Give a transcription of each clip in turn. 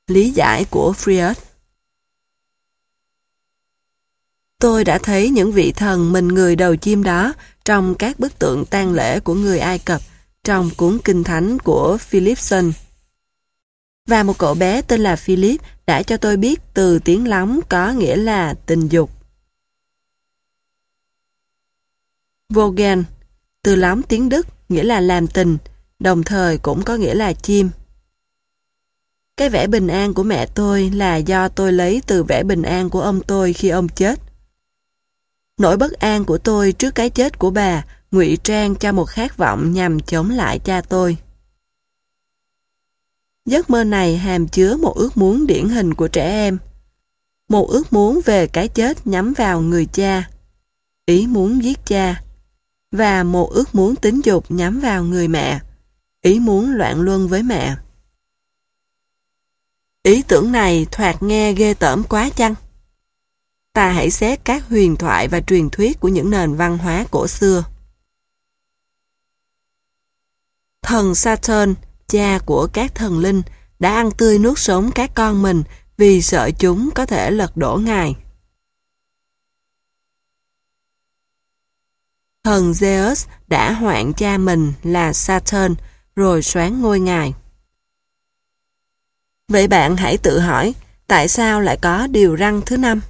Lý giải của Freud. Tôi đã thấy những vị thần mình người đầu chim đó trong các bức tượng tang lễ của người Ai Cập trong cuốn Kinh Thánh của Philipson. Và một cậu bé tên là Philip đã cho tôi biết từ tiếng lóng có nghĩa là tình dục. Vogen, từ lóng tiếng Đức nghĩa là làm tình, đồng thời cũng có nghĩa là chim. Cái vẻ bình an của mẹ tôi là do tôi lấy từ vẻ bình an của ông tôi khi ông chết. Nỗi bất an của tôi trước cái chết của bà ngụy trang cho một khát vọng nhằm chống lại cha tôi. Giấc mơ này hàm chứa một ước muốn điển hình của trẻ em. Một ước muốn về cái chết nhắm vào người cha, ý muốn giết cha, và một ước muốn tính dục nhắm vào người mẹ, ý muốn loạn luân với mẹ. Ý tưởng này thoạt nghe ghê tởm quá chăng? Ta hãy xét các huyền thoại và truyền thuyết của những nền văn hóa cổ xưa. Thần Saturn, cha của các thần linh, đã ăn tươi nuốt sống các con mình vì sợ chúng có thể lật đổ Ngài. Thần Zeus đã hoạn cha mình là Saturn rồi soán ngôi Ngài. Vậy bạn hãy tự hỏi, tại sao lại có điều răn thứ 5?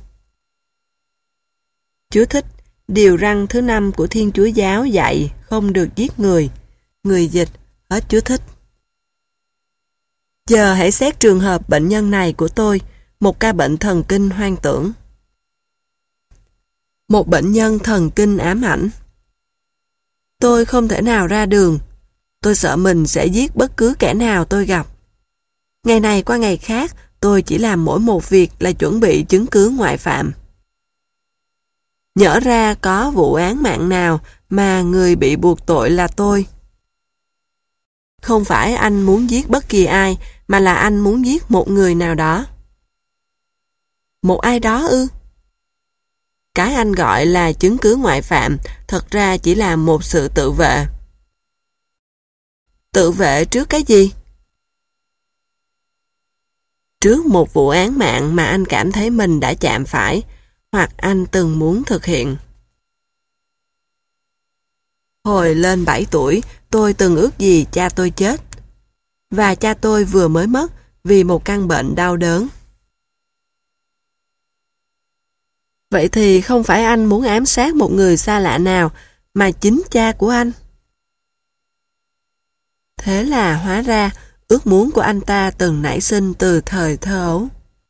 Chú thích, điều răn thứ 5 của Thiên Chúa Giáo dạy không được giết người. Người dịch, hết chú thích. Giờ hãy xét trường hợp bệnh nhân này của tôi, một ca bệnh thần kinh hoang tưởng. Một bệnh nhân thần kinh ám ảnh. Tôi không thể nào ra đường. Tôi sợ mình sẽ giết bất cứ kẻ nào tôi gặp. Ngày này qua ngày khác, tôi chỉ làm mỗi một việc là chuẩn bị chứng cứ ngoại phạm. Nhỡ ra có vụ án mạng nào mà người bị buộc tội là tôi. Không phải anh muốn giết bất kỳ ai, mà là anh muốn giết một người nào đó. Một ai đó ư? Cái anh gọi là chứng cứ ngoại phạm thật ra chỉ là một sự tự vệ. Tự vệ trước cái gì? Trước một vụ án mạng mà anh cảm thấy mình đã chạm phải, hoặc anh từng muốn thực hiện. Hồi lên 7 tuổi, tôi từng ước gì cha tôi chết. Và cha tôi vừa mới mất vì một căn bệnh đau đớn. Vậy thì không phải anh muốn ám sát một người xa lạ nào, mà chính cha của anh. Thế là hóa ra, ước muốn của anh ta từng nảy sinh từ thời thơ ấu.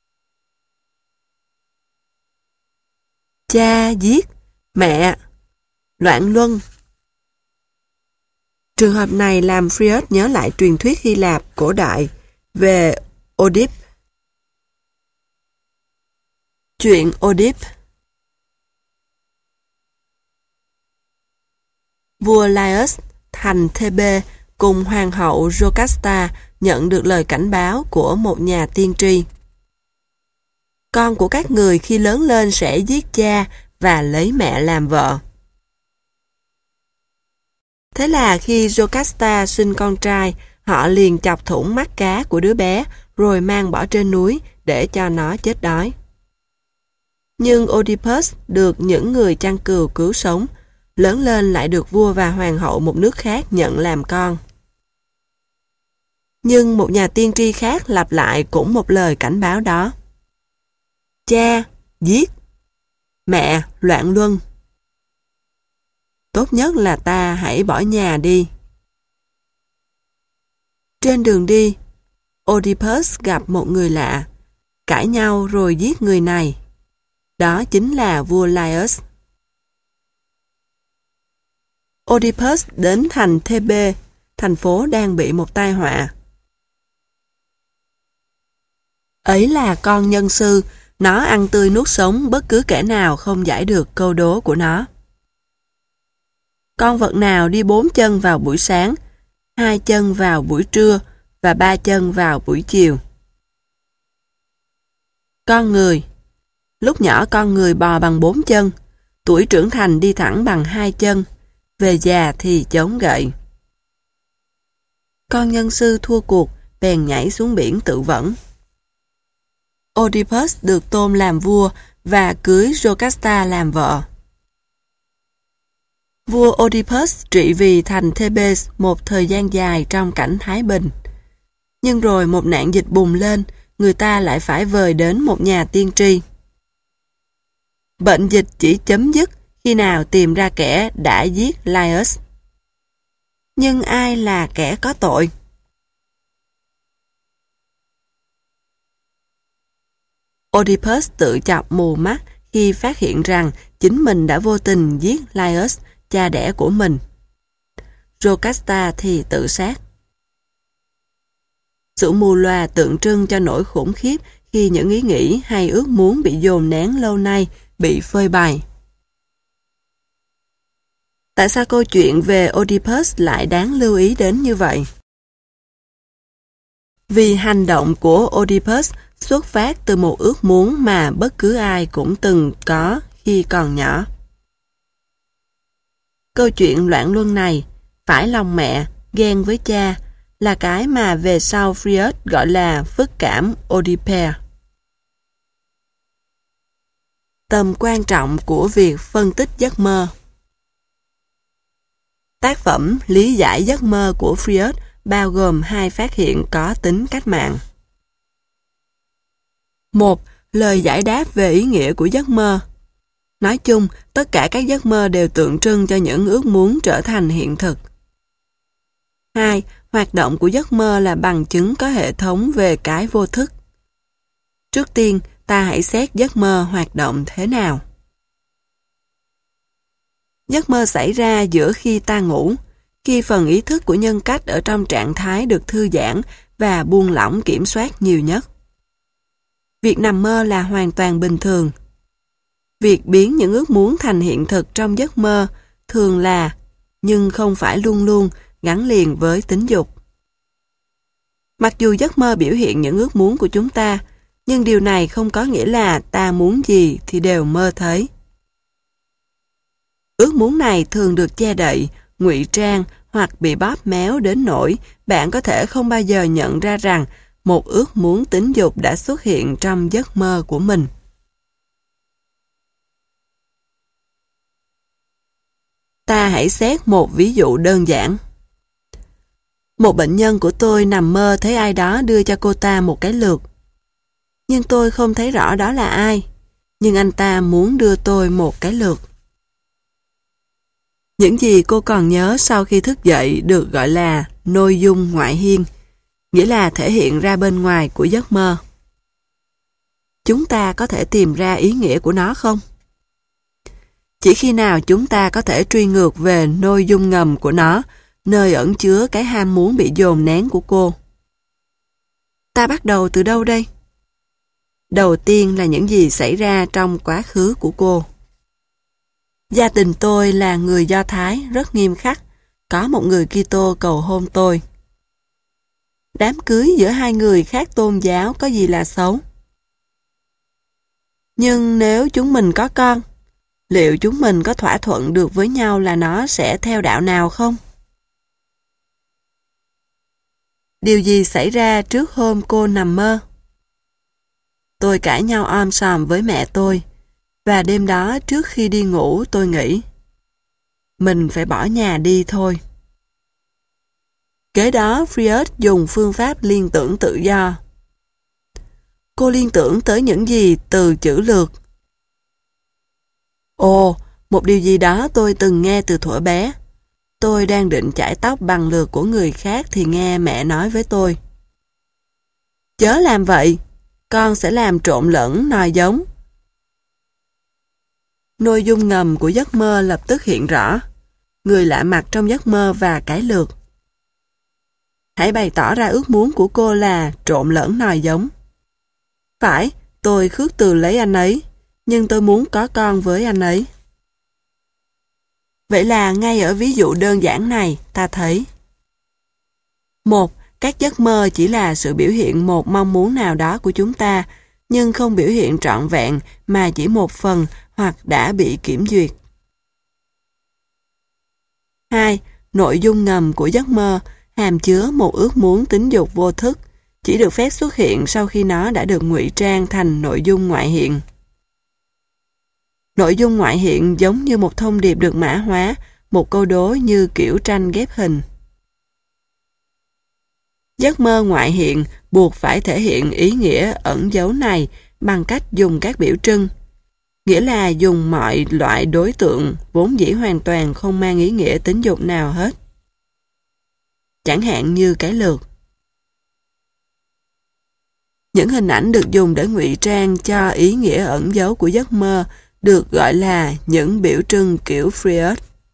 Cha giết, mẹ, loạn luân. Trường hợp này làm Freud nhớ lại truyền thuyết Hy Lạp cổ đại về Oedip. Chuyện Oedip. Vua Laius thành Thebe cùng hoàng hậu Jocasta nhận được lời cảnh báo của một nhà tiên tri. Con của các người khi lớn lên sẽ giết cha và lấy mẹ làm vợ. Thế là khi Jocasta sinh con trai, họ liền chọc thủng mắt cá của đứa bé rồi mang bỏ trên núi để cho nó chết đói. Nhưng Oedipus được những người chăn cừu cứu sống, lớn lên lại được vua và hoàng hậu một nước khác nhận làm con. Nhưng một nhà tiên tri khác lặp lại cũng một lời cảnh báo đó. Cha, giết. Mẹ, loạn luân. Tốt nhất là ta hãy bỏ nhà đi. Trên đường đi, Oedipus gặp một người lạ, cãi nhau rồi giết người này. Đó chính là vua Laius. Oedipus đến thành Thebe, thành phố đang bị một tai họa. Ấy là con nhân sư, nó ăn tươi nuốt sống bất cứ kẻ nào không giải được câu đố của nó. Con vật nào đi 4 chân vào buổi sáng, 2 chân vào buổi trưa và 3 chân vào buổi chiều? Con người. Lúc nhỏ con người bò bằng 4 chân, tuổi trưởng thành đi thẳng bằng 2 chân, về già thì chống gậy. Con nhân sư thua cuộc, bèn nhảy xuống biển tự vẫn. Oedipus được tôn làm vua và cưới Jocasta làm vợ. Vua Oedipus trị vì thành Thebes một thời gian dài trong cảnh thái bình. Nhưng rồi một nạn dịch bùng lên, người ta lại phải vời đến một nhà tiên tri. Bệnh dịch chỉ chấm dứt khi nào tìm ra kẻ đã giết Laius. Nhưng ai là kẻ có tội? Oedipus tự chọc mù mắt khi phát hiện rằng chính mình đã vô tình giết Laius, cha đẻ của mình. Jocasta thì tự sát. Sự mù lòa tượng trưng cho nỗi khủng khiếp khi những ý nghĩ hay ước muốn bị dồn nén lâu nay bị phơi bày. Tại sao câu chuyện về Oedipus lại đáng lưu ý đến như vậy? Vì hành động của Oedipus xuất phát từ một ước muốn mà bất cứ ai cũng từng có khi còn nhỏ. Câu chuyện loạn luân này, phải lòng mẹ, ghen với cha, là cái mà về sau Freud gọi là phức cảm Oedipal. Tầm quan trọng của việc phân tích giấc mơ. Tác phẩm Lý giải giấc mơ của Freud bao gồm 2 phát hiện có tính cách mạng. 1. Lời giải đáp về ý nghĩa của giấc mơ. Nói chung, tất cả các giấc mơ đều tượng trưng cho những ước muốn trở thành hiện thực. 2. Hoạt động của giấc mơ là bằng chứng có hệ thống về cái vô thức. Trước tiên, ta hãy xét giấc mơ hoạt động thế nào. Giấc mơ xảy ra giữa khi ta ngủ, khi phần ý thức của nhân cách ở trong trạng thái được thư giãn và buông lỏng kiểm soát nhiều nhất. Việc nằm mơ là hoàn toàn bình thường. Việc biến những ước muốn thành hiện thực trong giấc mơ thường là, nhưng không phải luôn luôn, gắn liền với tính dục. Mặc dù giấc mơ biểu hiện những ước muốn của chúng ta, nhưng điều này không có nghĩa là ta muốn gì thì đều mơ thấy. Ước muốn này thường được che đậy, ngụy trang hoặc bị bóp méo đến nỗi bạn có thể không bao giờ nhận ra rằng một ước muốn tính dục đã xuất hiện trong giấc mơ của mình. Ta hãy xét một ví dụ đơn giản. Một bệnh nhân của tôi nằm mơ thấy ai đó đưa cho cô ta một cái lược. Nhưng tôi không thấy rõ đó là ai. Nhưng anh ta muốn đưa tôi một cái lược. Những gì cô còn nhớ sau khi thức dậy được gọi là nội dung ngoại hiên, nghĩa là thể hiện ra bên ngoài của giấc mơ. Chúng ta có thể tìm ra ý nghĩa của nó không? Chỉ khi nào chúng ta có thể truy ngược về nội dung ngầm của nó, nơi ẩn chứa cái ham muốn bị dồn nén của cô. Ta bắt đầu từ đâu đây? Đầu tiên là những gì xảy ra trong quá khứ của cô. Gia đình tôi là người Do Thái rất nghiêm khắc, có một người Kitô cầu hôn tôi. Đám cưới giữa hai người khác tôn giáo có gì là xấu? Nhưng nếu chúng mình có con, liệu chúng mình có thỏa thuận được với nhau là nó sẽ theo đạo nào không? Điều gì xảy ra trước hôm cô nằm mơ? Tôi cãi nhau om sòm với mẹ tôi, và đêm đó trước khi đi ngủ tôi nghĩ, mình phải bỏ nhà đi thôi. Kế đó Freud dùng phương pháp liên tưởng tự do. Cô liên tưởng tới những gì từ chữ lược? Ồ, một điều gì đó tôi từng nghe từ thuở bé. Tôi đang định chải tóc bằng lược của người khác thì nghe mẹ nói với tôi. Chớ làm vậy, con sẽ làm trộn lẫn nòi giống. Nội dung ngầm của giấc mơ lập tức hiện rõ. Người lạ mặt trong giấc mơ và cái lược. Hãy bày tỏ ra ước muốn của cô là trộn lẫn nòi giống. Phải, tôi khước từ lấy anh ấy, nhưng tôi muốn có con với anh ấy. Vậy là ngay ở ví dụ đơn giản này, ta thấy. 1. Các giấc mơ chỉ là sự biểu hiện một mong muốn nào đó của chúng ta, nhưng không biểu hiện trọn vẹn mà chỉ một phần hoặc đã bị kiểm duyệt. 2. Nội dung ngầm của giấc mơ hàm chứa một ước muốn tính dục vô thức, chỉ được phép xuất hiện sau khi nó đã được ngụy trang thành nội dung ngoại hiện. Nội dung ngoại hiện giống như một thông điệp được mã hóa, một câu đố như kiểu tranh ghép hình. Giấc mơ ngoại hiện buộc phải thể hiện ý nghĩa ẩn dấu này bằng cách dùng các biểu trưng, nghĩa là dùng mọi loại đối tượng vốn dĩ hoàn toàn không mang ý nghĩa tính dục nào hết. Chẳng hạn như cái lược. Những hình ảnh được dùng để ngụy trang cho ý nghĩa ẩn dấu của giấc mơ được gọi là những biểu trưng kiểu Freud.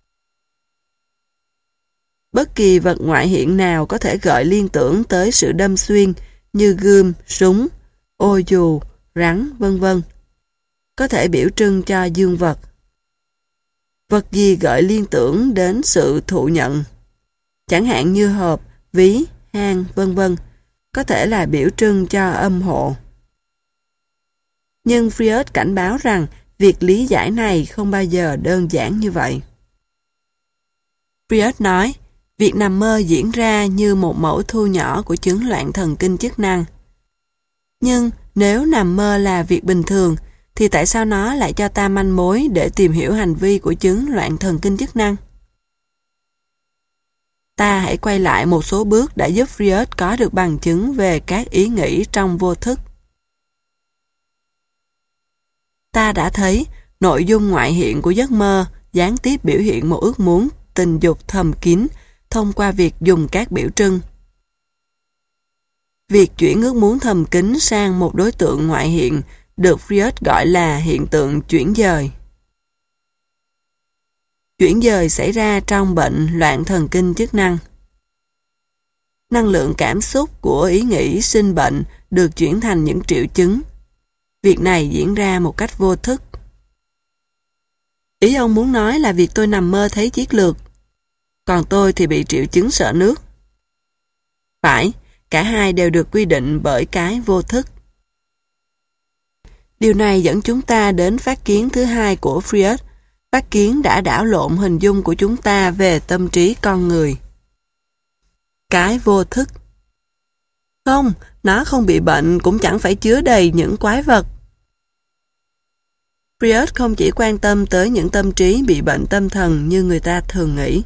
Bất kỳ vật ngoại hiện nào có thể gợi liên tưởng tới sự đâm xuyên như gươm, súng, ô dù, rắn, vân vân. Có thể biểu trưng cho dương vật. Vật gì gợi liên tưởng đến sự thụ nhận, chẳng hạn như hộp, ví, hang, vân vân, có thể là biểu trưng cho âm hộ. Nhưng Freud cảnh báo rằng việc lý giải này không bao giờ đơn giản như vậy. Freud nói, việc nằm mơ diễn ra như một mẫu thu nhỏ của chứng loạn thần kinh chức năng. Nhưng nếu nằm mơ là việc bình thường, thì tại sao nó lại cho ta manh mối để tìm hiểu hành vi của chứng loạn thần kinh chức năng? Ta hãy quay lại một số bước đã giúp Freud có được bằng chứng về các ý nghĩ trong vô thức. Ta đã thấy nội dung ngoại hiện của giấc mơ gián tiếp biểu hiện một ước muốn tình dục thầm kín thông qua việc dùng các biểu trưng. Việc chuyển ước muốn thầm kín sang một đối tượng ngoại hiện được Freud gọi là hiện tượng chuyển dời. Chuyển dời xảy ra trong bệnh loạn thần kinh chức năng. Năng lượng cảm xúc của ý nghĩ sinh bệnh được chuyển thành những triệu chứng. Việc này diễn ra một cách vô thức. Ý ông muốn nói là việc tôi nằm mơ thấy chiến lược, còn tôi thì bị triệu chứng sợ nước. Phải, cả hai đều được quy định bởi cái vô thức. Điều này dẫn chúng ta đến phát kiến thứ hai của Freud. Phát kiến đã đảo lộn hình dung của chúng ta về tâm trí con người. Cái vô thức. Không, nó không bị bệnh cũng chẳng phải chứa đầy những quái vật. Freud không chỉ quan tâm tới những tâm trí bị bệnh tâm thần như người ta thường nghĩ.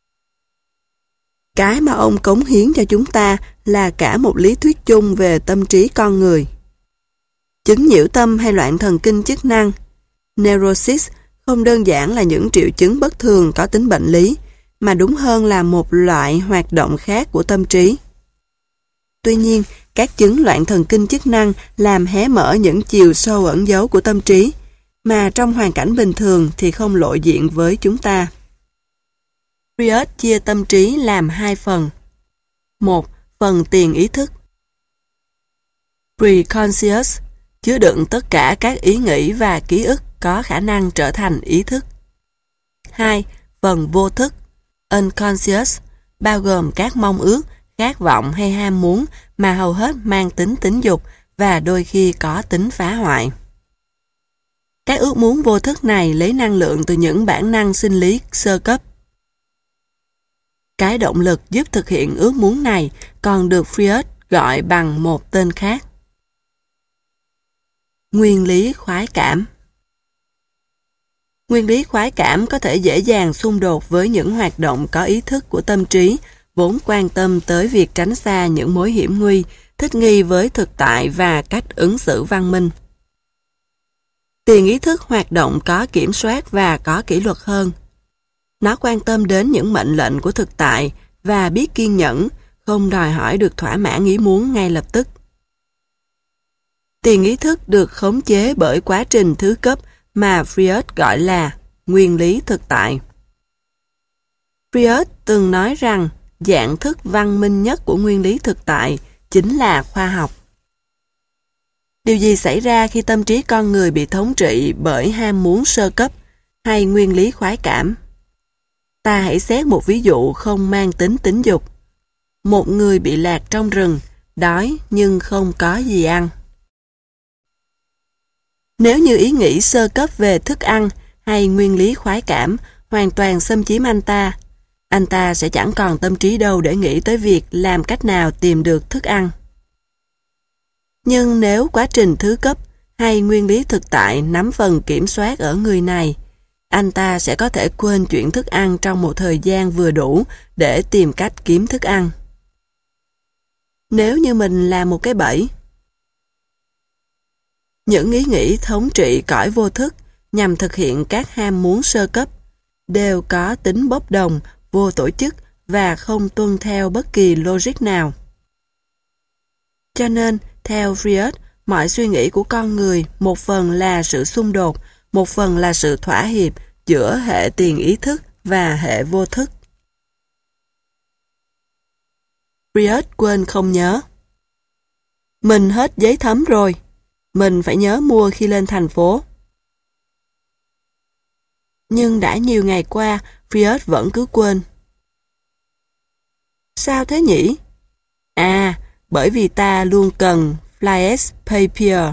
Cái mà ông cống hiến cho chúng ta là cả một lý thuyết chung về tâm trí con người. Chứng nhiễu tâm hay loạn thần kinh chức năng, neurosis, không đơn giản là những triệu chứng bất thường có tính bệnh lý, mà đúng hơn là một loại hoạt động khác của tâm trí. Tuy nhiên, các chứng loạn thần kinh chức năng làm hé mở những chiều sâu ẩn giấu của tâm trí, mà trong hoàn cảnh bình thường thì không lộ diện với chúng ta. Freud chia tâm trí làm hai phần. Một, phần tiền ý thức. Preconscious, chứa đựng tất cả các ý nghĩ và ký ức có khả năng trở thành ý thức. 2. Phần vô thức, unconscious, bao gồm các mong ước, khát vọng hay ham muốn mà hầu hết mang tính tính dục và đôi khi có tính phá hoại. Các ước muốn vô thức này lấy năng lượng từ những bản năng sinh lý sơ cấp. Cái động lực giúp thực hiện ước muốn này còn được Freud gọi bằng một tên khác. Nguyên lý khoái cảm. Nguyên lý khoái cảm có thể dễ dàng xung đột với những hoạt động có ý thức của tâm trí, vốn quan tâm tới việc tránh xa những mối hiểm nguy, thích nghi với thực tại và cách ứng xử văn minh. Tiền ý thức hoạt động có kiểm soát và có kỷ luật hơn. Nó quan tâm đến những mệnh lệnh của thực tại và biết kiên nhẫn, không đòi hỏi được thỏa mãn ý muốn ngay lập tức. Tiền ý thức được khống chế bởi quá trình thứ cấp mà Freud gọi là nguyên lý thực tại. Freud từng nói rằng dạng thức văn minh nhất của nguyên lý thực tại chính là khoa học. Điều gì xảy ra khi tâm trí con người bị thống trị bởi ham muốn sơ cấp hay nguyên lý khoái cảm? Ta hãy xét một ví dụ không mang tính tính dục. Một người bị lạc trong rừng, đói nhưng không có gì ăn. Nếu như ý nghĩ sơ cấp về thức ăn hay nguyên lý khoái cảm hoàn toàn xâm chiếm anh ta sẽ chẳng còn tâm trí đâu để nghĩ tới việc làm cách nào tìm được thức ăn. Nhưng nếu quá trình thứ cấp hay nguyên lý thực tại nắm phần kiểm soát ở người này, anh ta sẽ có thể quên chuyện thức ăn trong một thời gian vừa đủ để tìm cách kiếm thức ăn. Nếu như mình là một cái bẫy, những ý nghĩ thống trị cõi vô thức nhằm thực hiện các ham muốn sơ cấp đều có tính bốc đồng, vô tổ chức và không tuân theo bất kỳ logic nào. Cho nên, theo Freud, mọi suy nghĩ của con người một phần là sự xung đột, một phần là sự thỏa hiệp giữa hệ tiền ý thức và hệ vô thức. Freud quên không nhớ. Mình hết giấy thấm rồi. Mình phải nhớ mua khi lên thành phố. Nhưng đã nhiều ngày qua, Freud vẫn cứ quên. Sao thế nhỉ? À, bởi vì ta luôn cần flyers papier.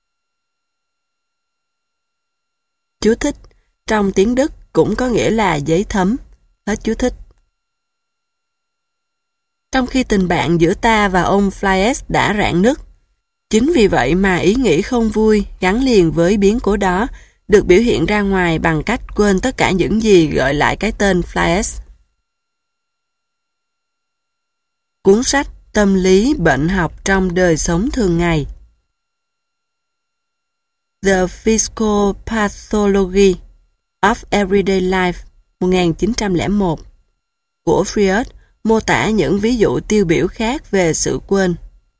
Chú thích, trong tiếng Đức cũng có nghĩa là giấy thấm. Hết chú thích. Trong khi tình bạn giữa ta và ông Flyers đã rạn nứt, chính vì vậy mà ý nghĩ không vui gắn liền với biến cố đó được biểu hiện ra ngoài bằng cách quên tất cả những gì gọi lại cái tên Flyers. Cuốn sách Tâm lý bệnh học trong đời sống thường ngày. The Physical Pathology of Everyday Life 1901 của Freud mô tả những ví dụ tiêu biểu khác về sự quên.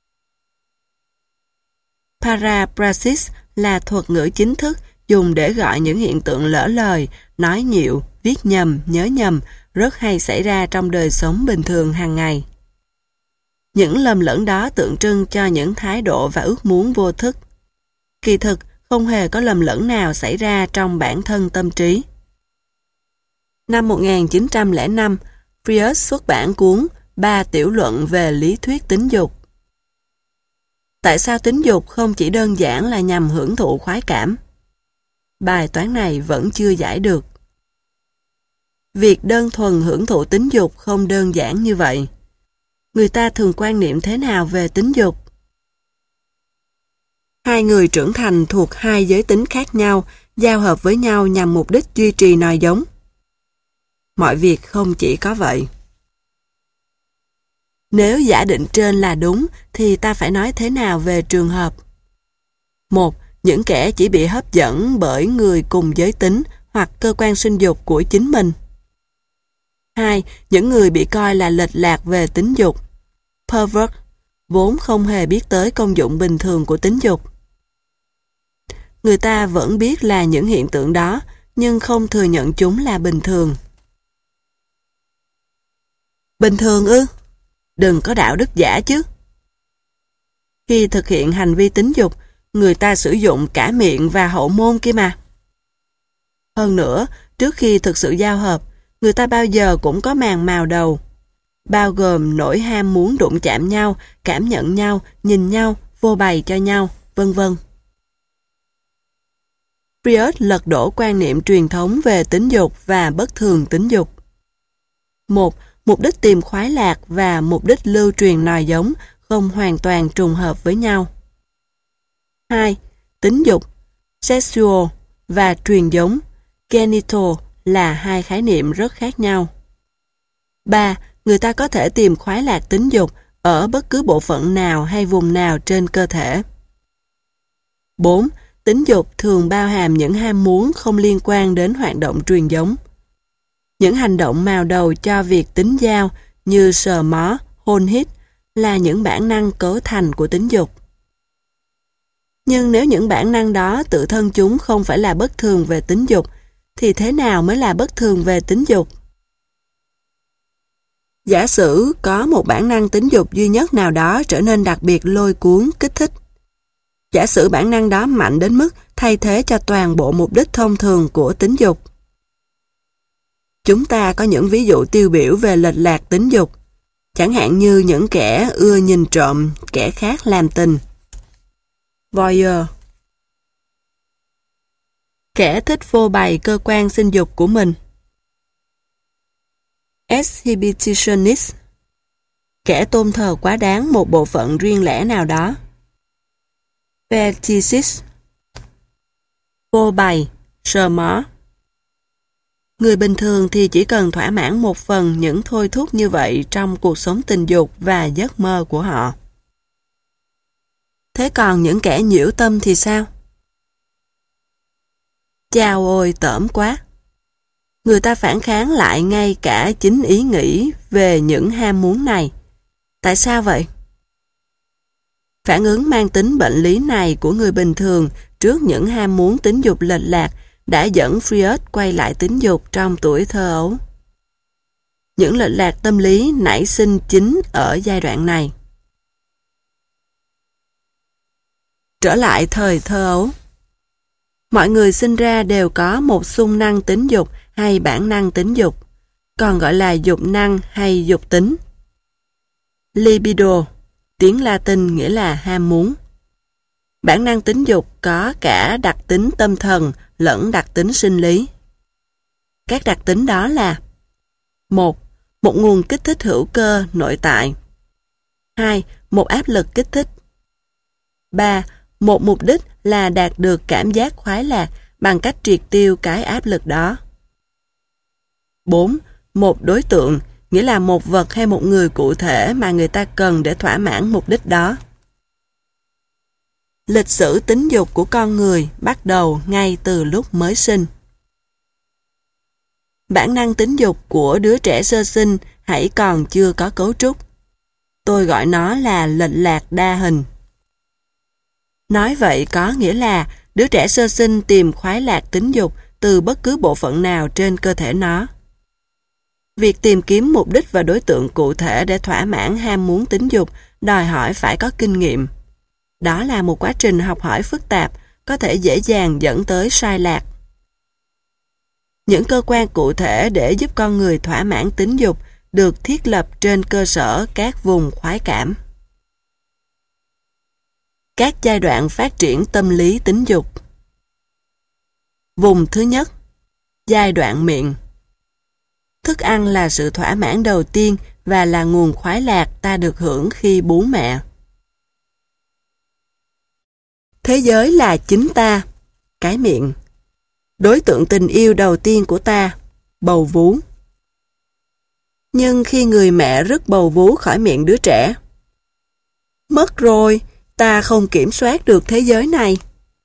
Parapraxis là thuật ngữ chính thức dùng để gọi những hiện tượng lỡ lời, nói nhiều, viết nhầm, nhớ nhầm rất hay xảy ra trong đời sống bình thường hàng ngày. Những lầm lẫn đó tượng trưng cho những thái độ và ước muốn vô thức. Kỳ thực, không hề có lầm lẫn nào xảy ra trong bản thân tâm trí. Năm 1905, Freud xuất bản cuốn 3 tiểu luận về lý thuyết tính dục. Tại sao tính dục không chỉ đơn giản là nhằm hưởng thụ khoái cảm? Bài toán này vẫn chưa giải được. Việc đơn thuần hưởng thụ tính dục không đơn giản như vậy. Người ta thường quan niệm thế nào về tính dục? Hai người trưởng thành thuộc hai giới tính khác nhau, giao hợp với nhau nhằm mục đích duy trì nòi giống. Mọi việc không chỉ có vậy. Nếu giả định trên là đúng, thì ta phải nói thế nào về trường hợp? 1. Những kẻ chỉ bị hấp dẫn bởi người cùng giới tính hoặc cơ quan sinh dục của chính mình. 2. Những người bị coi là lệch lạc về tính dục, pervert, vốn không hề biết tới công dụng bình thường của tính dục. Người ta vẫn biết là những hiện tượng đó, nhưng không thừa nhận chúng là bình thường. Bình thường ư? Đừng có đạo đức giả chứ. Khi thực hiện hành vi tính dục, người ta sử dụng cả miệng và hậu môn kia mà. Hơn nữa, trước khi thực sự giao hợp, người ta bao giờ cũng có màn mào đầu, bao gồm nỗi ham muốn đụng chạm nhau, cảm nhận nhau, nhìn nhau, phô bày cho nhau, vân vân. Freud lật đổ quan niệm truyền thống về tính dục và bất thường tính dục. 1. Mục đích tìm khoái lạc và mục đích lưu truyền nòi giống không hoàn toàn trùng hợp với nhau. 2. Tính dục, sexual và truyền giống, genital là hai khái niệm rất khác nhau. 3. Người ta có thể tìm khoái lạc tính dục ở bất cứ bộ phận nào hay vùng nào trên cơ thể. 4. Tính dục thường bao hàm những ham muốn không liên quan đến hoạt động truyền giống. Những hành động mào đầu cho việc tính giao như sờ mó, hôn hít là những bản năng cấu thành của tính dục. Nhưng nếu những bản năng đó tự thân chúng không phải là bất thường về tính dục, thì thế nào mới là bất thường về tính dục? Giả sử có một bản năng tính dục duy nhất nào đó trở nên đặc biệt lôi cuốn, kích thích. Giả sử bản năng đó mạnh đến mức thay thế cho toàn bộ mục đích thông thường của tính dục. Chúng ta có những ví dụ tiêu biểu về lệch lạc tính dục, chẳng hạn như những kẻ ưa nhìn trộm kẻ khác làm tình. Voyeur. Kẻ thích phô bày cơ quan sinh dục của mình. Exhibitionist. Kẻ tôn thờ quá đáng một bộ phận riêng lẻ nào đó. Fetishes. Phô bày, sờ mó. Người bình thường thì chỉ cần thỏa mãn một phần những thôi thúc như vậy trong cuộc sống tình dục và giấc mơ của họ. Thế còn những kẻ nhiễu tâm thì sao? Chao ôi, tởm quá! Người ta phản kháng lại ngay cả chính ý nghĩ về những ham muốn này. Tại sao vậy? Phản ứng mang tính bệnh lý này của người bình thường trước những ham muốn tính dục lệch lạc đã dẫn Freud quay lại tính dục trong tuổi thơ ấu. Những lệch lạc tâm lý nảy sinh chính ở giai đoạn này. Trở lại thời thơ ấu. Mọi người sinh ra đều có một xung năng tính dục hay bản năng tính dục, còn gọi là dục năng hay dục tính. Libido, tiếng Latin nghĩa là ham muốn. Bản năng tính dục có cả đặc tính tâm thần lẫn đặc tính sinh lý. Các đặc tính đó là: 1. Một nguồn kích thích hữu cơ nội tại. 2. Một áp lực kích thích. 3. Một mục đích là đạt được cảm giác khoái lạc bằng cách triệt tiêu cái áp lực đó. 4. Một đối tượng, nghĩa là một vật hay một người cụ thể mà người ta cần để thỏa mãn mục đích đó. Lịch sử tính dục của con người bắt đầu ngay từ lúc mới sinh. Bản năng tính dục của đứa trẻ sơ sinh hãy còn chưa có cấu trúc. Tôi gọi nó là lệch lạc đa hình. Nói vậy có nghĩa là đứa trẻ sơ sinh tìm khoái lạc tính dục từ bất cứ bộ phận nào trên cơ thể nó. Việc tìm kiếm mục đích và đối tượng cụ thể để thỏa mãn ham muốn tính dục đòi hỏi phải có kinh nghiệm. Đó là một quá trình học hỏi phức tạp, có thể dễ dàng dẫn tới sai lạc. Những cơ quan cụ thể để giúp con người thỏa mãn tính dục được thiết lập trên cơ sở các vùng khoái cảm. Các giai đoạn phát triển tâm lý tính dục. Vùng thứ nhất, giai đoạn miệng. Thức ăn là sự thỏa mãn đầu tiên và là nguồn khoái lạc ta được hưởng khi bú mẹ. Thế giới là chính ta, cái miệng. Đối tượng tình yêu đầu tiên của ta, bầu vú. Nhưng khi người mẹ rứt bầu vú khỏi miệng đứa trẻ, mất rồi, ta không kiểm soát được thế giới này.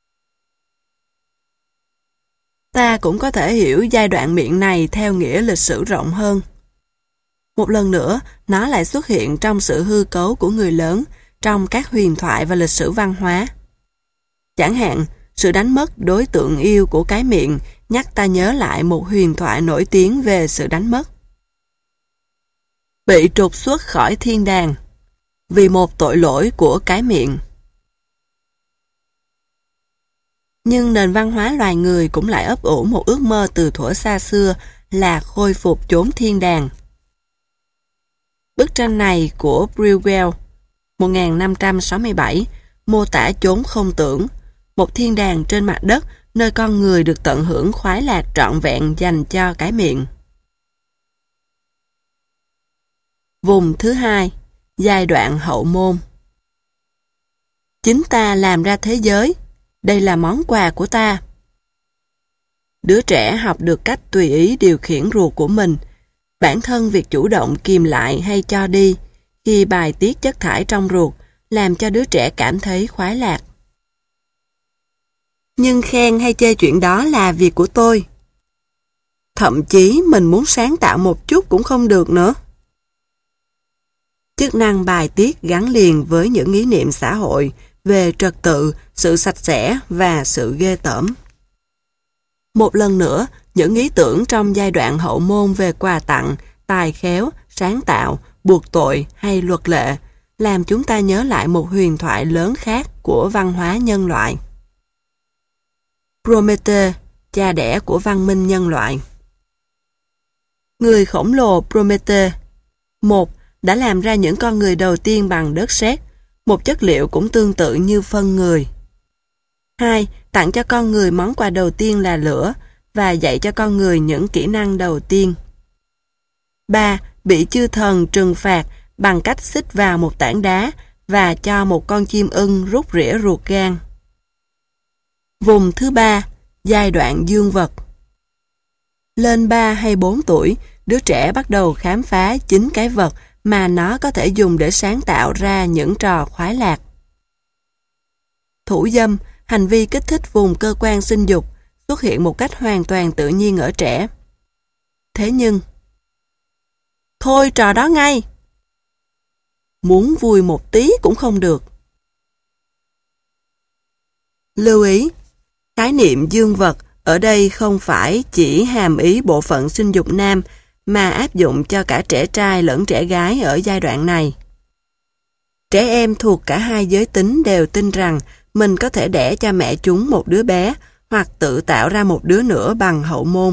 Ta cũng có thể hiểu giai đoạn miệng này theo nghĩa lịch sử rộng hơn. Một lần nữa, nó lại xuất hiện trong sự hư cấu của người lớn, trong các huyền thoại và lịch sử văn hóa. Chẳng hạn, sự đánh mất đối tượng yêu của cái miệng nhắc ta nhớ lại một huyền thoại nổi tiếng về sự đánh mất. Bị trục xuất khỏi thiên đàng vì một tội lỗi của cái miệng. Nhưng nền văn hóa loài người cũng lại ấp ủ một ước mơ từ thuở xa xưa là khôi phục chốn thiên đàng. Bức tranh này của Breuer 1567 mô tả chốn không tưởng, một thiên đàng trên mặt đất nơi con người được tận hưởng khoái lạc trọn vẹn dành cho cái miệng. Vùng thứ hai, giai đoạn hậu môn. Chính ta làm ra thế giới, đây là món quà của ta. Đứa trẻ học được cách tùy ý điều khiển ruột của mình, bản thân việc chủ động kìm lại hay cho đi khi bài tiết chất thải trong ruột làm cho đứa trẻ cảm thấy khoái lạc. Nhưng khen hay chê chuyện đó là việc của tôi. Thậm chí mình muốn sáng tạo một chút cũng không được nữa. Chức năng bài tiết gắn liền với những ý niệm xã hội về trật tự, sự sạch sẽ và sự ghê tởm. Một lần nữa, những ý tưởng trong giai đoạn hậu môn về quà tặng, tài khéo, sáng tạo, buộc tội hay luật lệ làm chúng ta nhớ lại một huyền thoại lớn khác của văn hóa nhân loại. Prométhée, cha đẻ của văn minh nhân loại. Người khổng lồ Prométhée, một, đã làm ra những con người đầu tiên bằng đất sét, một chất liệu cũng tương tự như phân người. 2. Tặng cho con người món quà đầu tiên là lửa và dạy cho con người những kỹ năng đầu tiên. 3. Bị chư thần trừng phạt bằng cách xích vào một tảng đá và cho một con chim ưng rút rỉa ruột gan. Vùng thứ ba, giai đoạn dương vật. Lên 3 hay 4 tuổi, đứa trẻ bắt đầu khám phá chính cái vật mà nó có thể dùng để sáng tạo ra những trò khoái lạc. Thủ dâm, hành vi kích thích vùng cơ quan sinh dục, xuất hiện một cách hoàn toàn tự nhiên ở trẻ. Thế nhưng, thôi trò đó ngay! Muốn vui một tí cũng không được. Lưu ý, khái niệm dương vật ở đây không phải chỉ hàm ý bộ phận sinh dục nam mà áp dụng cho cả trẻ trai lẫn trẻ gái ở giai đoạn này. Trẻ em thuộc cả hai giới tính đều tin rằng mình có thể đẻ cho mẹ chúng một đứa bé hoặc tự tạo ra một đứa nữa bằng hậu môn.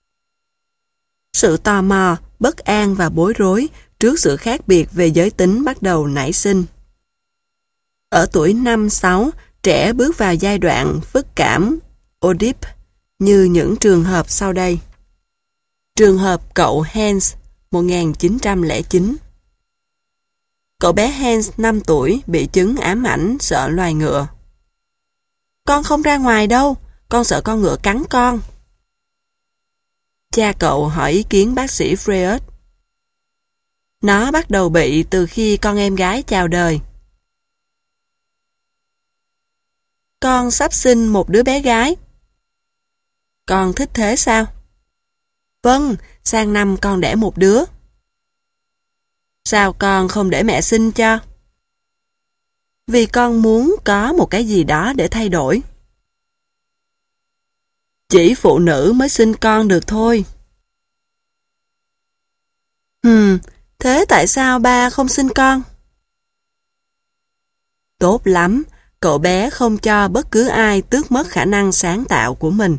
Sự tò mò, bất an và bối rối trước sự khác biệt về giới tính bắt đầu nảy sinh. Ở tuổi 5-6, trẻ bước vào giai đoạn phức cảm Oedip như những trường hợp sau đây. Trường hợp cậu Hans, 1909. Cậu bé Hans 5 tuổi bị chứng ám ảnh sợ loài ngựa. Con không ra ngoài đâu, con sợ con ngựa cắn con. Cha cậu hỏi ý kiến bác sĩ Freud. Nó bắt đầu bị từ khi con em gái chào đời. Con sắp sinh một đứa bé gái. Con thích thế sao? Vâng, sang năm con đẻ một đứa. Sao con không để mẹ sinh cho? Vì con muốn có một cái gì đó để thay đổi. Chỉ phụ nữ mới sinh con được thôi. Thế tại sao ba không sinh con? Tốt lắm, cậu bé không cho bất cứ ai tước mất khả năng sáng tạo của mình.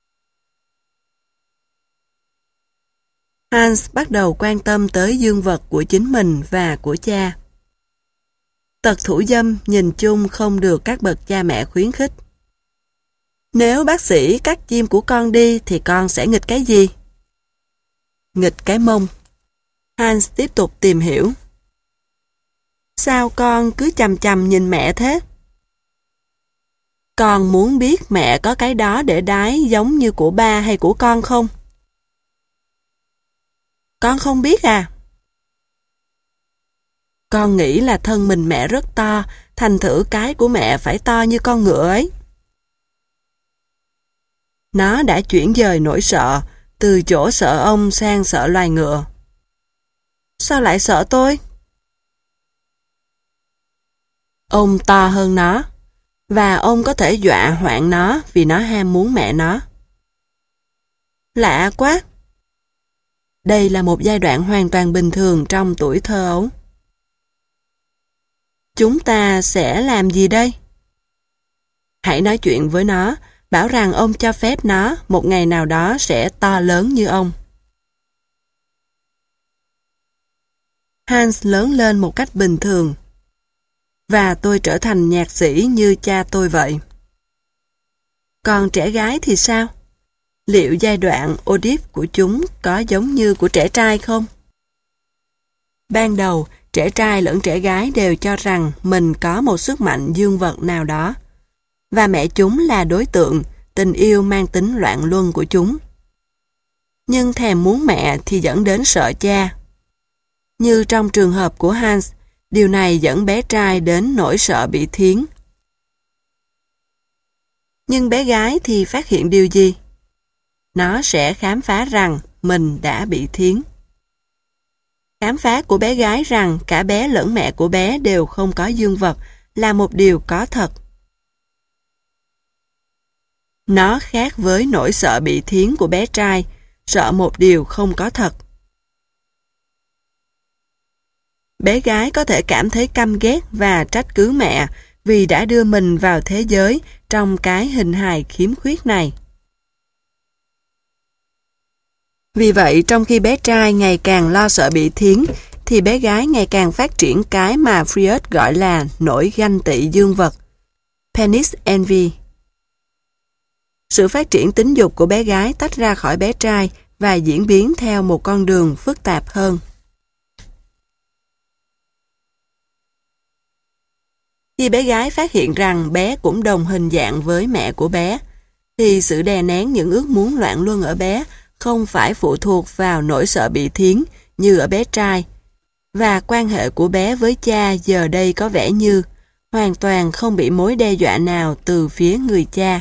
Hans bắt đầu quan tâm tới dương vật của chính mình và của cha. Tật thủ dâm nhìn chung không được các bậc cha mẹ khuyến khích. Nếu bác sĩ cắt chim của con đi thì con sẽ nghịch cái gì? Nghịch cái mông. Hans tiếp tục tìm hiểu. Sao con cứ chằm chằm nhìn mẹ thế? Con muốn biết mẹ có cái đó để đái giống như của ba hay của con không? Con không biết à? Con nghĩ là thân mình mẹ rất to, thành thử cái của mẹ phải to như con ngựa ấy. Nó đã chuyển dời nỗi sợ, từ chỗ sợ ông sang sợ loài ngựa. Sao lại sợ tôi? Ông to hơn nó, và ông có thể dọa hoạn nó vì nó ham muốn mẹ nó. Lạ quá! Đây là một giai đoạn hoàn toàn bình thường trong tuổi thơ ấu. Chúng ta sẽ làm gì đây? Hãy nói chuyện với nó, bảo rằng ông cho phép nó một ngày nào đó sẽ to lớn như ông. Hans lớn lên một cách bình thường. Và tôi trở thành nhạc sĩ như cha tôi vậy. Còn trẻ gái thì sao? Liệu giai đoạn Oedip của chúng có giống như của trẻ trai không? Ban đầu, trẻ trai lẫn trẻ gái đều cho rằng mình có một sức mạnh dương vật nào đó. Và mẹ chúng là đối tượng, tình yêu mang tính loạn luân của chúng. Nhưng thèm muốn mẹ thì dẫn đến sợ cha. Như trong trường hợp của Hans, điều này dẫn bé trai đến nỗi sợ bị thiến. Nhưng bé gái thì phát hiện điều gì? Nó sẽ khám phá rằng mình đã bị thiến. Khám phá của bé gái rằng cả bé lẫn mẹ của bé đều không có dương vật là một điều có thật. Nó khác với nỗi sợ bị thiến của bé trai, sợ một điều không có thật. Bé gái có thể cảm thấy căm ghét và trách cứ mẹ vì đã đưa mình vào thế giới trong cái hình hài khiếm khuyết này. Vì vậy, trong khi bé trai ngày càng lo sợ bị thiến, thì bé gái ngày càng phát triển cái mà Freud gọi là nỗi ganh tị dương vật, penis envy. Sự phát triển tính dục của bé gái tách ra khỏi bé trai và diễn biến theo một con đường phức tạp hơn. Khi bé gái phát hiện rằng bé cũng đồng hình dạng với mẹ của bé, thì sự đè nén những ước muốn loạn luân ở bé không phải phụ thuộc vào nỗi sợ bị thiến như ở bé trai, và quan hệ của bé với cha giờ đây có vẻ như hoàn toàn không bị mối đe dọa nào từ phía người cha.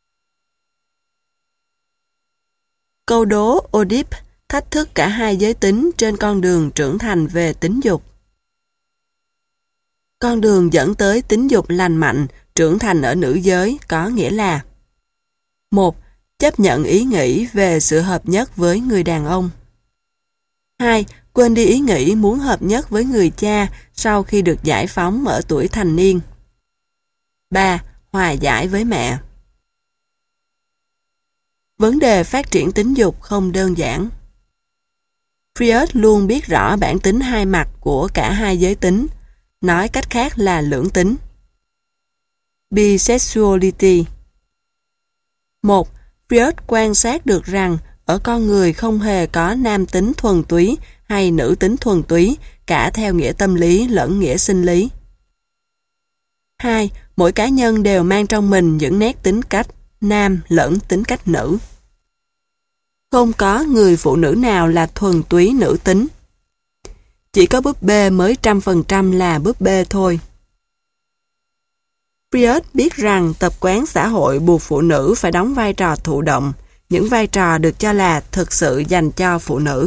Câu đố Oedip thách thức cả hai giới tính trên con đường trưởng thành về tính dục. Con đường dẫn tới tính dục lành mạnh, trưởng thành ở nữ giới có nghĩa là: 1. Chấp nhận ý nghĩ về sự hợp nhất với người đàn ông. 2. Quên đi ý nghĩ muốn hợp nhất với người cha sau khi được giải phóng ở tuổi thành niên. 3. Hòa giải với mẹ. Vấn đề phát triển tính dục không đơn giản. Freud luôn biết rõ bản tính hai mặt của cả hai giới tính, nói cách khác là lưỡng tính. Bisexuality. 1. Freud quan sát được rằng ở con người không hề có nam tính thuần túy hay nữ tính thuần túy, cả theo nghĩa tâm lý lẫn nghĩa sinh lý. 2. Mỗi cá nhân đều mang trong mình những nét tính cách nam lẫn tính cách nữ. Không có người phụ nữ nào là thuần túy nữ tính. Chỉ có búp bê mới 100% là búp bê thôi. Freud biết rằng tập quán xã hội buộc phụ nữ phải đóng vai trò thụ động, những vai trò được cho là thực sự dành cho phụ nữ.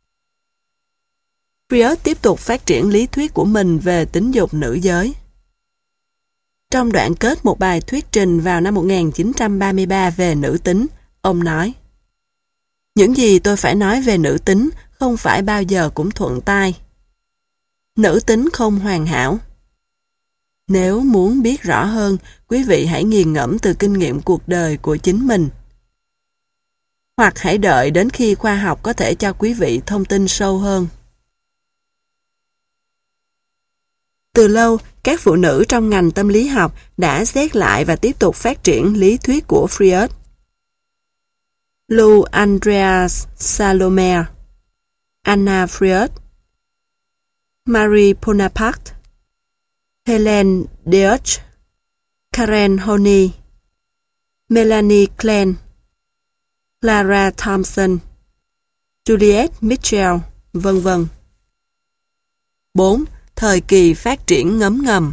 Freud tiếp tục phát triển lý thuyết của mình về tính dục nữ giới. Trong đoạn kết một bài thuyết trình vào năm 1933 về nữ tính, ông nói: những gì tôi phải nói về nữ tính không phải bao giờ cũng thuận tai. Nữ tính không hoàn hảo. Nếu muốn biết rõ hơn, quý vị hãy nghiền ngẫm từ kinh nghiệm cuộc đời của chính mình. Hoặc hãy đợi đến khi khoa học có thể cho quý vị thông tin sâu hơn. Từ lâu, các phụ nữ trong ngành tâm lý học đã xét lại và tiếp tục phát triển lý thuyết của Freud. Lou Andreas Salome, Anna Freud, Marie Bonaparte, Helen Deutsch, Karen Horney, Melanie Klein, Clara Thompson, Juliette Mitchell, vân vân. 4. Thời kỳ phát triển ngấm ngầm.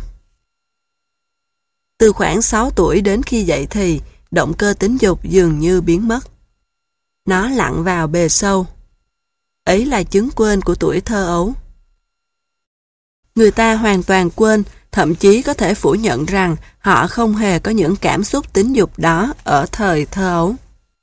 Từ khoảng 6 tuổi đến khi dậy thì, động cơ tính dục dường như biến mất. Nó lặn vào bề sâu. Ấy là chứng quên của tuổi thơ ấu. Người ta hoàn toàn quên, thậm chí có thể phủ nhận rằng họ không hề có những cảm xúc tính dục đó ở thời thơ ấu.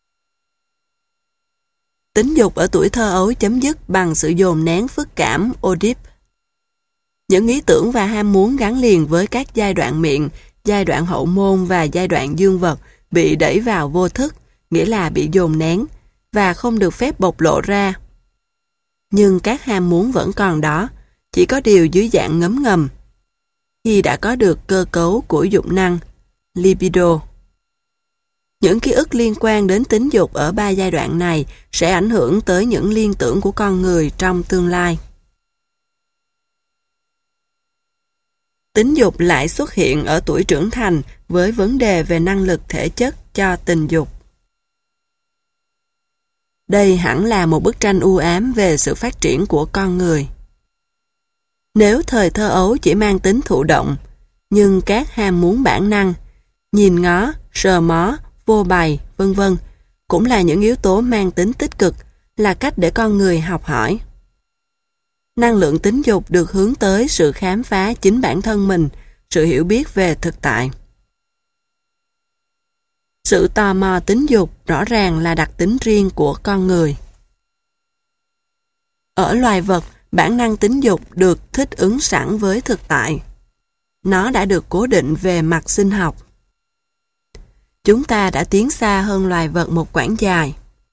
Tính dục ở tuổi thơ ấu chấm dứt bằng sự dồn nén phức cảm Oedip. Những ý tưởng và ham muốn gắn liền với các giai đoạn miệng, giai đoạn hậu môn và giai đoạn dương vật bị đẩy vào vô thức, nghĩa là bị dồn nén, và không được phép bộc lộ ra. Nhưng các ham muốn vẫn còn đó, chỉ có điều dưới dạng ngấm ngầm. Khi đã có được cơ cấu của dục năng, libido. Những ký ức liên quan đến tính dục ở 3 giai đoạn này sẽ ảnh hưởng tới những liên tưởng của con người trong tương lai. Tính dục lại xuất hiện ở tuổi trưởng thành với vấn đề về năng lực thể chất cho tình dục. Đây hẳn là một bức tranh u ám về sự phát triển của con người. Nếu thời thơ ấu chỉ mang tính thụ động, nhưng các ham muốn bản năng, nhìn ngó, sờ mó, vô bày, vân vân, cũng là những yếu tố mang tính tích cực, là cách để con người học hỏi. Năng lượng tính dục được hướng tới sự khám phá chính bản thân mình, sự hiểu biết về thực tại. Sự tò mò tính dục rõ ràng là đặc tính riêng của con người. Ở loài vật, bản năng tính dục được thích ứng sẵn với thực tại. Nó đã được cố định về mặt sinh học. Chúng ta đã tiến xa hơn loài vật một quãng dài.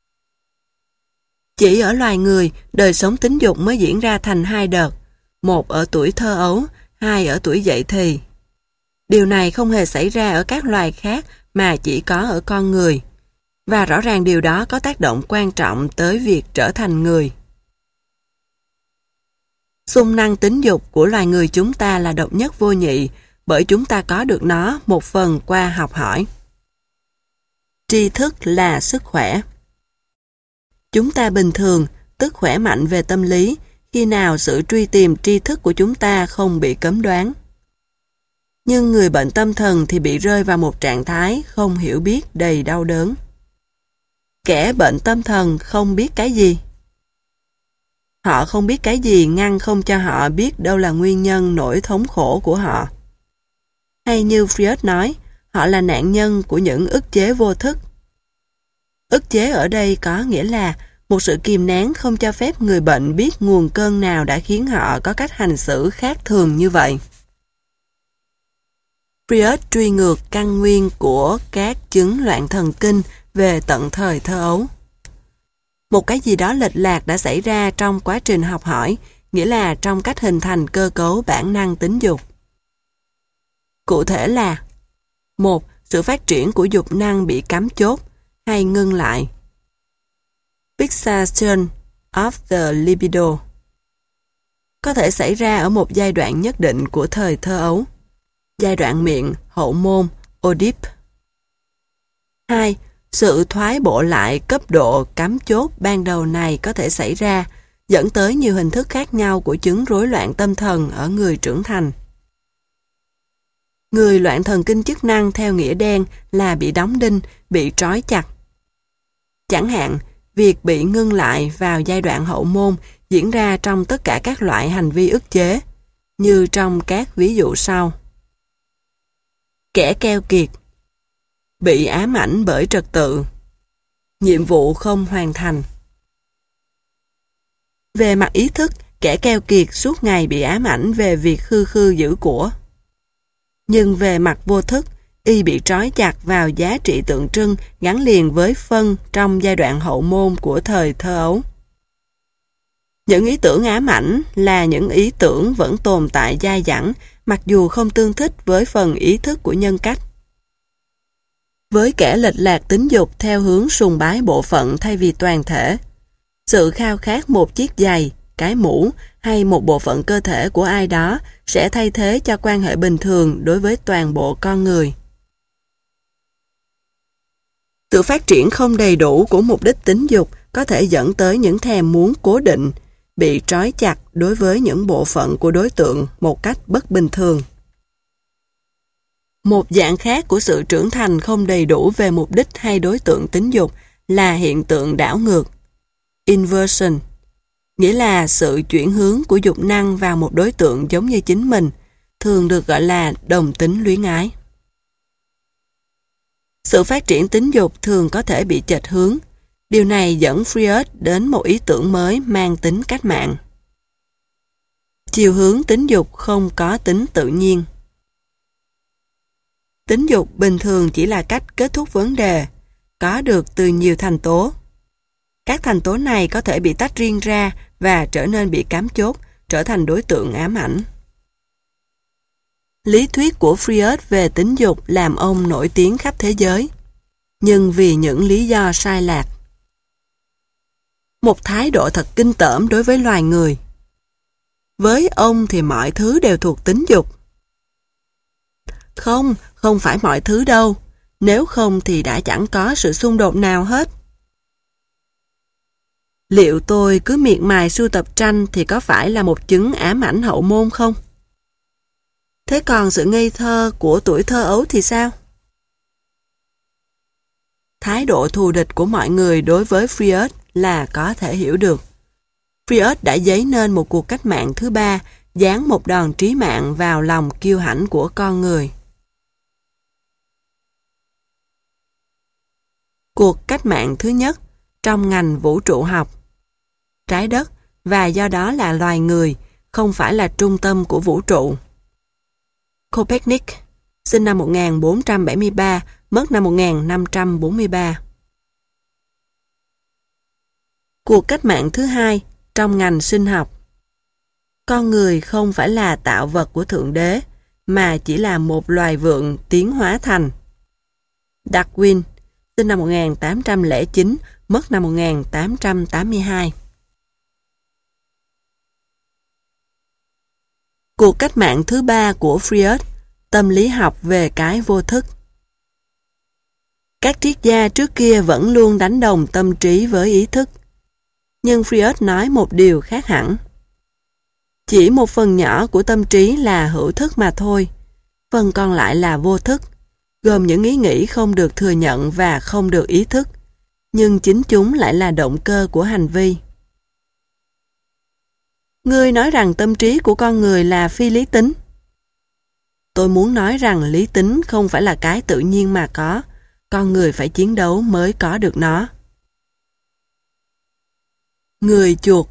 Chỉ ở loài người, đời sống tính dục mới diễn ra thành 2 đợt, một ở tuổi thơ ấu, 2 ở tuổi dậy thì. Điều này không hề xảy ra ở các loài khác mà chỉ có ở con người, và rõ ràng điều đó có tác động quan trọng tới việc trở thành người. Xung năng tính dục của loài người chúng ta là độc nhất vô nhị, bởi chúng ta có được nó một phần qua học hỏi. Tri thức là sức khỏe. Chúng ta bình thường, tức khỏe mạnh về tâm lý, khi nào sự truy tìm tri thức của chúng ta không bị cấm đoán. Nhưng người bệnh tâm thần thì bị rơi vào một trạng thái không hiểu biết đầy đau đớn. Kẻ bệnh tâm thần không biết cái gì. Họ không biết cái gì ngăn không cho họ biết đâu là nguyên nhân nỗi thống khổ của họ. Hay như Freud nói, họ là nạn nhân của những ức chế vô thức. Ức chế ở đây có nghĩa là một sự kìm nén không cho phép người bệnh biết nguồn cơn nào đã khiến họ có cách hành xử khác thường như vậy. Freud truy ngược căn nguyên của các chứng loạn thần kinh về tận thời thơ ấu. Một cái gì đó lệch lạc đã xảy ra trong quá trình học hỏi, nghĩa là trong cách hình thành cơ cấu bản năng tính dục. Cụ thể là: 1. Sự phát triển của dục năng bị cắm chốt hay ngưng lại. Fixation of the libido có thể xảy ra ở một giai đoạn nhất định của thời thơ ấu. Giai đoạn miệng, hậu môn, Oedip. 2. Sự thoái bộ lại cấp độ cắm chốt ban đầu này có thể xảy ra, dẫn tới nhiều hình thức khác nhau của chứng rối loạn tâm thần ở người trưởng thành. Người loạn thần kinh chức năng theo nghĩa đen là bị đóng đinh, bị trói chặt. Chẳng hạn, việc bị ngưng lại vào giai đoạn hậu môn diễn ra trong tất cả các loại hành vi ức chế, như trong các ví dụ sau. Kẻ keo kiệt, bị ám ảnh bởi trật tự, nhiệm vụ không hoàn thành. Về mặt ý thức, kẻ keo kiệt suốt ngày bị ám ảnh về việc khư khư giữ của. Nhưng về mặt vô thức, y bị trói chặt vào giá trị tượng trưng gắn liền với phân trong giai đoạn hậu môn của thời thơ ấu. Những ý tưởng ám ảnh là những ý tưởng vẫn tồn tại dai dẳng, mặc dù không tương thích với phần ý thức của nhân cách. Với kẻ lệch lạc tính dục theo hướng sùng bái bộ phận thay vì toàn thể, sự khao khát một chiếc giày, cái mũ hay một bộ phận cơ thể của ai đó sẽ thay thế cho quan hệ bình thường đối với toàn bộ con người. Sự phát triển không đầy đủ của mục đích tính dục có thể dẫn tới những thèm muốn cố định, bị trói chặt đối với những bộ phận của đối tượng một cách bất bình thường. Một dạng khác của sự trưởng thành không đầy đủ về mục đích hay đối tượng tính dục là hiện tượng đảo ngược, inversion, nghĩa là sự chuyển hướng của dục năng vào một đối tượng giống như chính mình, thường được gọi là đồng tính luyến ái. Sự phát triển tính dục thường có thể bị chệch hướng. Điều này dẫn Freud đến một ý tưởng mới mang tính cách mạng. Chiều hướng tính dục không có tính tự nhiên. Tính dục bình thường chỉ là cách kết thúc vấn đề, có được từ nhiều thành tố. Các thành tố này có thể bị tách riêng ra và trở nên bị cám chốt, trở thành đối tượng ám ảnh. Lý thuyết của Freud về tính dục làm ông nổi tiếng khắp thế giới, nhưng vì những lý do sai lạc. Một thái độ thật kinh tởm đối với loài người. Với ông thì mọi thứ đều thuộc tính dục. Không phải mọi thứ đâu. Nếu không thì đã chẳng có sự xung đột nào hết. Liệu tôi cứ miệt mài sưu tập tranh thì có phải là một chứng ám ảnh hậu môn không? Thế còn sự ngây thơ của tuổi thơ ấu thì sao? Thái độ thù địch của mọi người đối với Freud là có thể hiểu được. Freud đã dấy nên một cuộc cách mạng thứ ba, giáng một đòn trí mạng vào lòng kiêu hãnh của con người. Cuộc cách mạng thứ nhất trong ngành vũ trụ học. Trái đất, và do đó là loài người, không phải là trung tâm của vũ trụ. Copernic, sinh năm 1473, mất năm 1543. Cuộc cách mạng thứ hai trong ngành sinh học. Con người không phải là tạo vật của Thượng Đế, mà chỉ là một loài vượn tiến hóa thành. Darwin, sinh năm 1809, mất năm 1882. Cuộc cách mạng thứ ba của Freud Tâm lý học về cái vô thức. Các triết gia trước kia vẫn luôn đánh đồng tâm trí với ý thức. Nhưng Freud nói một điều khác hẳn. Chỉ một phần nhỏ của tâm trí là hữu thức mà thôi. Phần còn lại là vô thức, gồm những ý nghĩ không được thừa nhận và không được ý thức. Nhưng chính chúng lại là động cơ của hành vi. Ngươi nói rằng tâm trí của con người là phi lý tính. Tôi muốn nói rằng lý tính không phải là cái tự nhiên mà có. Con người phải chiến đấu mới có được nó. Người chuột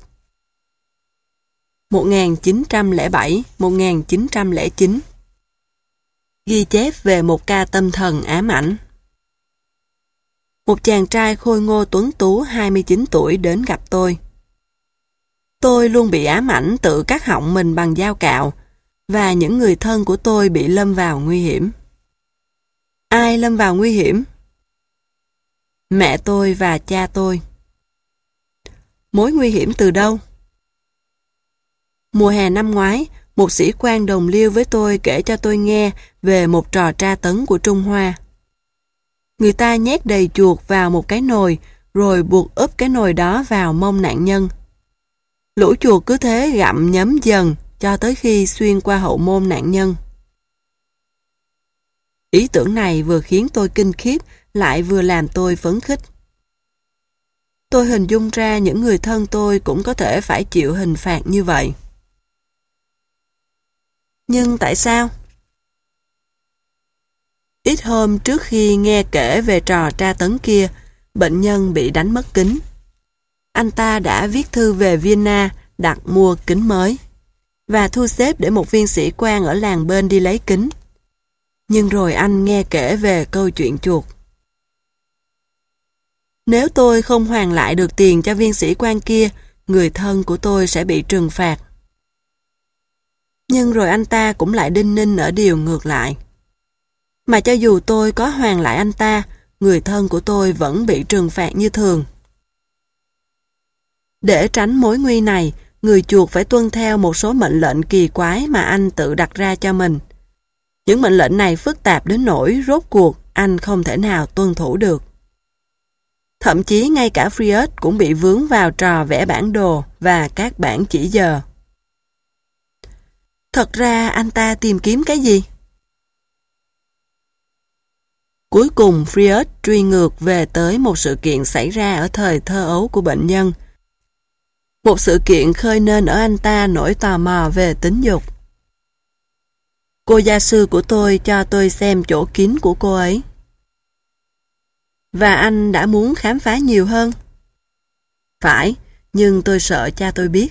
1907-1909. Ghi chép về một ca tâm thần ám ảnh. Một chàng trai khôi ngô tuấn tú 29 tuổi đến gặp tôi. Tôi luôn bị ám ảnh tự cắt họng mình bằng dao cạo, và những người thân của tôi bị lâm vào nguy hiểm. Ai lâm vào nguy hiểm? Mẹ tôi và cha tôi. Mối nguy hiểm từ đâu? Mùa hè năm ngoái, một sĩ quan đồng liêu với tôi kể cho tôi nghe về một trò tra tấn của Trung Hoa. Người ta nhét đầy chuột vào một cái nồi, rồi buộc úp cái nồi đó vào mông nạn nhân. Lũ chuột cứ thế gặm nhấm dần cho tới khi xuyên qua hậu môn nạn nhân. Ý tưởng này vừa khiến tôi kinh khiếp, lại vừa làm tôi phấn khích. Tôi hình dung ra những người thân tôi cũng có thể phải chịu hình phạt như vậy. Nhưng tại sao? Ít hôm trước khi nghe kể về trò tra tấn kia, bệnh nhân bị đánh mất kính. Anh ta đã viết thư về Vienna đặt mua kính mới và thu xếp để một viên sĩ quan ở làng bên đi lấy kính. Nhưng rồi anh nghe kể về câu chuyện chuột. Nếu tôi không hoàn lại được tiền cho viên sĩ quan kia, người thân của tôi sẽ bị trừng phạt. Nhưng rồi anh ta cũng lại đinh ninh ở điều ngược lại. Mà cho dù tôi có hoàn lại anh ta, người thân của tôi vẫn bị trừng phạt như thường. Để tránh mối nguy này, người chuột phải tuân theo một số mệnh lệnh kỳ quái mà anh tự đặt ra cho mình. Những mệnh lệnh này phức tạp đến nỗi rốt cuộc anh không thể nào tuân thủ được. Thậm chí ngay cả Freud cũng bị vướng vào trò vẽ bản đồ và các bảng chỉ giờ. Thật ra anh ta tìm kiếm cái gì? Cuối cùng Freud truy ngược về tới một sự kiện xảy ra ở thời thơ ấu của bệnh nhân. Một sự kiện khơi nên ở anh ta nỗi tò mò về tính dục. Cô gia sư của tôi cho tôi xem chỗ kín của cô ấy. Và anh đã muốn khám phá nhiều hơn. Phải, nhưng tôi sợ cha tôi biết.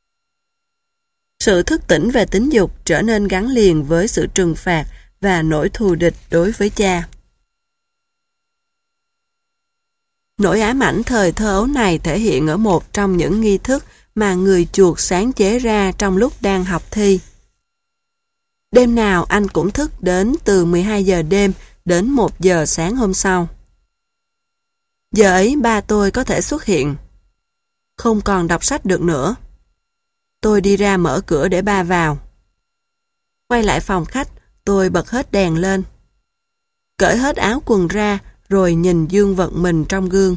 Sự thức tỉnh về tính dục trở nên gắn liền với sự trừng phạt và nỗi thù địch đối với cha. Nỗi ám ảnh thời thơ ấu này thể hiện ở một trong những nghi thức mà người chuột sáng chế ra trong lúc đang học thi. Đêm nào anh cũng thức đến từ 12 giờ đêm đến 1 giờ sáng hôm sau. Giờ ấy ba tôi có thể xuất hiện. Không còn đọc sách được nữa. Tôi đi ra mở cửa để ba vào. Quay lại phòng khách, tôi bật hết đèn lên. Cởi hết áo quần ra, rồi nhìn dương vật mình trong gương.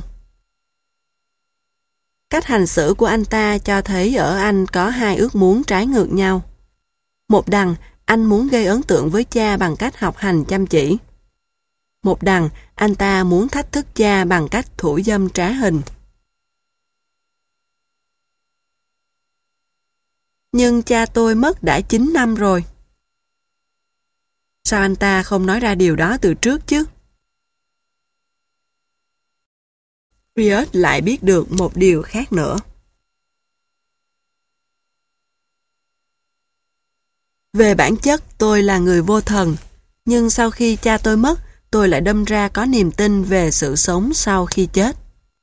Cách hành xử của anh ta cho thấy ở anh có hai ước muốn trái ngược nhau. Một đằng, anh muốn gây ấn tượng với cha bằng cách học hành chăm chỉ. Một đằng, anh ta muốn thách thức cha bằng cách thủ dâm trá hình. Nhưng cha tôi mất đã 9 năm rồi. Sao anh ta không nói ra điều đó từ trước chứ? Freud lại biết được một điều khác nữa. Về bản chất, tôi là người vô thần, nhưng sau khi cha tôi mất, tôi lại đâm ra có niềm tin về sự sống sau khi chết.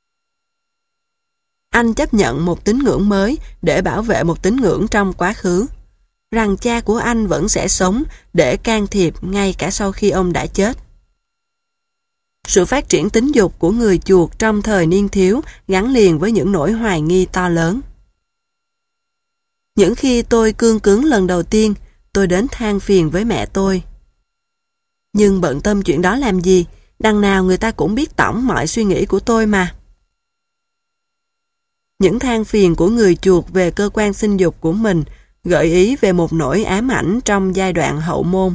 Anh chấp nhận một tín ngưỡng mới để bảo vệ một tín ngưỡng trong quá khứ, rằng cha của anh vẫn sẽ sống để can thiệp ngay cả sau khi ông đã chết. Sự phát triển tính dục của người chuột trong thời niên thiếu gắn liền với những nỗi hoài nghi to lớn. Những khi tôi cương cứng lần đầu tiên, tôi đến than phiền với mẹ tôi. Nhưng bận tâm chuyện đó làm gì, đằng nào người ta cũng biết tổng mọi suy nghĩ của tôi mà. Những than phiền của người chuột về cơ quan sinh dục của mình gợi ý về một nỗi ám ảnh trong giai đoạn hậu môn.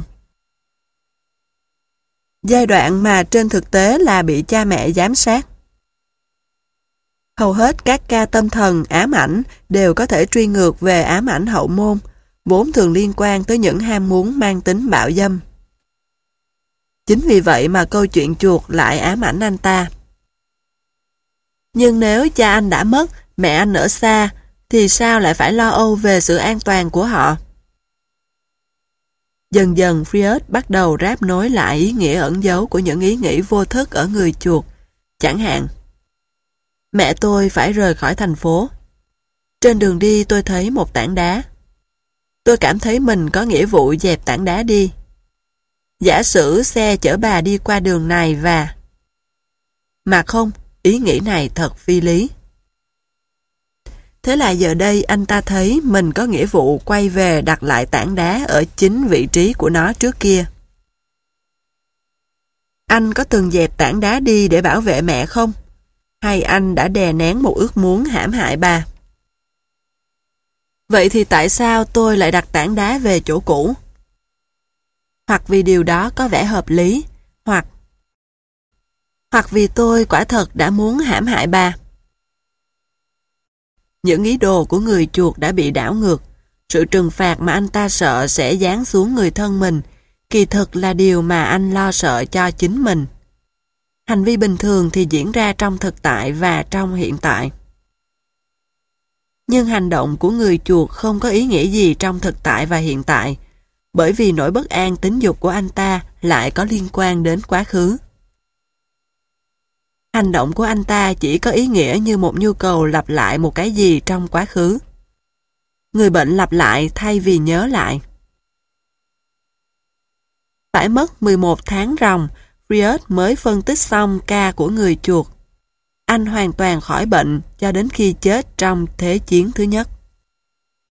Giai đoạn mà trên thực tế là bị cha mẹ giám sát. Hầu hết các ca tâm thần ám ảnh đều có thể truy ngược về ám ảnh hậu môn, vốn thường liên quan tới những ham muốn mang tính bạo dâm. Chính vì vậy mà câu chuyện chuột lại ám ảnh anh ta. Nhưng nếu cha anh đã mất, mẹ anh ở xa, thì sao lại phải lo âu về sự an toàn của họ? Dần dần Freud bắt đầu ráp nối lại ý nghĩa ẩn giấu của những ý nghĩ vô thức ở người chuột. Chẳng hạn, mẹ tôi phải rời khỏi thành phố. Trên đường đi tôi thấy một tảng đá. Tôi cảm thấy mình có nghĩa vụ dẹp tảng đá đi. Giả sử xe chở bà đi qua đường này và... Mà không, ý nghĩ này thật phi lý. Thế là giờ đây anh ta thấy mình có nghĩa vụ quay về đặt lại tảng đá ở chính vị trí của nó trước kia. Anh có từng dẹp tảng đá đi để bảo vệ mẹ không? Hay anh đã đè nén một ước muốn hãm hại bà? Vậy thì tại sao tôi lại đặt tảng đá về chỗ cũ? Hoặc vì điều đó có vẻ hợp lý, hoặc vì tôi quả thật đã muốn hãm hại bà. Những ý đồ của người chuột đã bị đảo ngược. Sự trừng phạt mà anh ta sợ sẽ giáng xuống người thân mình, kỳ thực là điều mà anh lo sợ cho chính mình. Hành vi bình thường thì diễn ra trong thực tại và trong hiện tại. Nhưng hành động của người chuột không có ý nghĩa gì trong thực tại và hiện tại, bởi vì nỗi bất an tính dục của anh ta lại có liên quan đến quá khứ. Hành động của anh ta chỉ có ý nghĩa như một nhu cầu lặp lại một cái gì trong quá khứ. Người bệnh lặp lại thay vì nhớ lại. Phải mất 11 tháng ròng, Freud mới phân tích xong ca của người chuột. Anh hoàn toàn khỏi bệnh cho đến khi chết trong Thế chiến thứ nhất.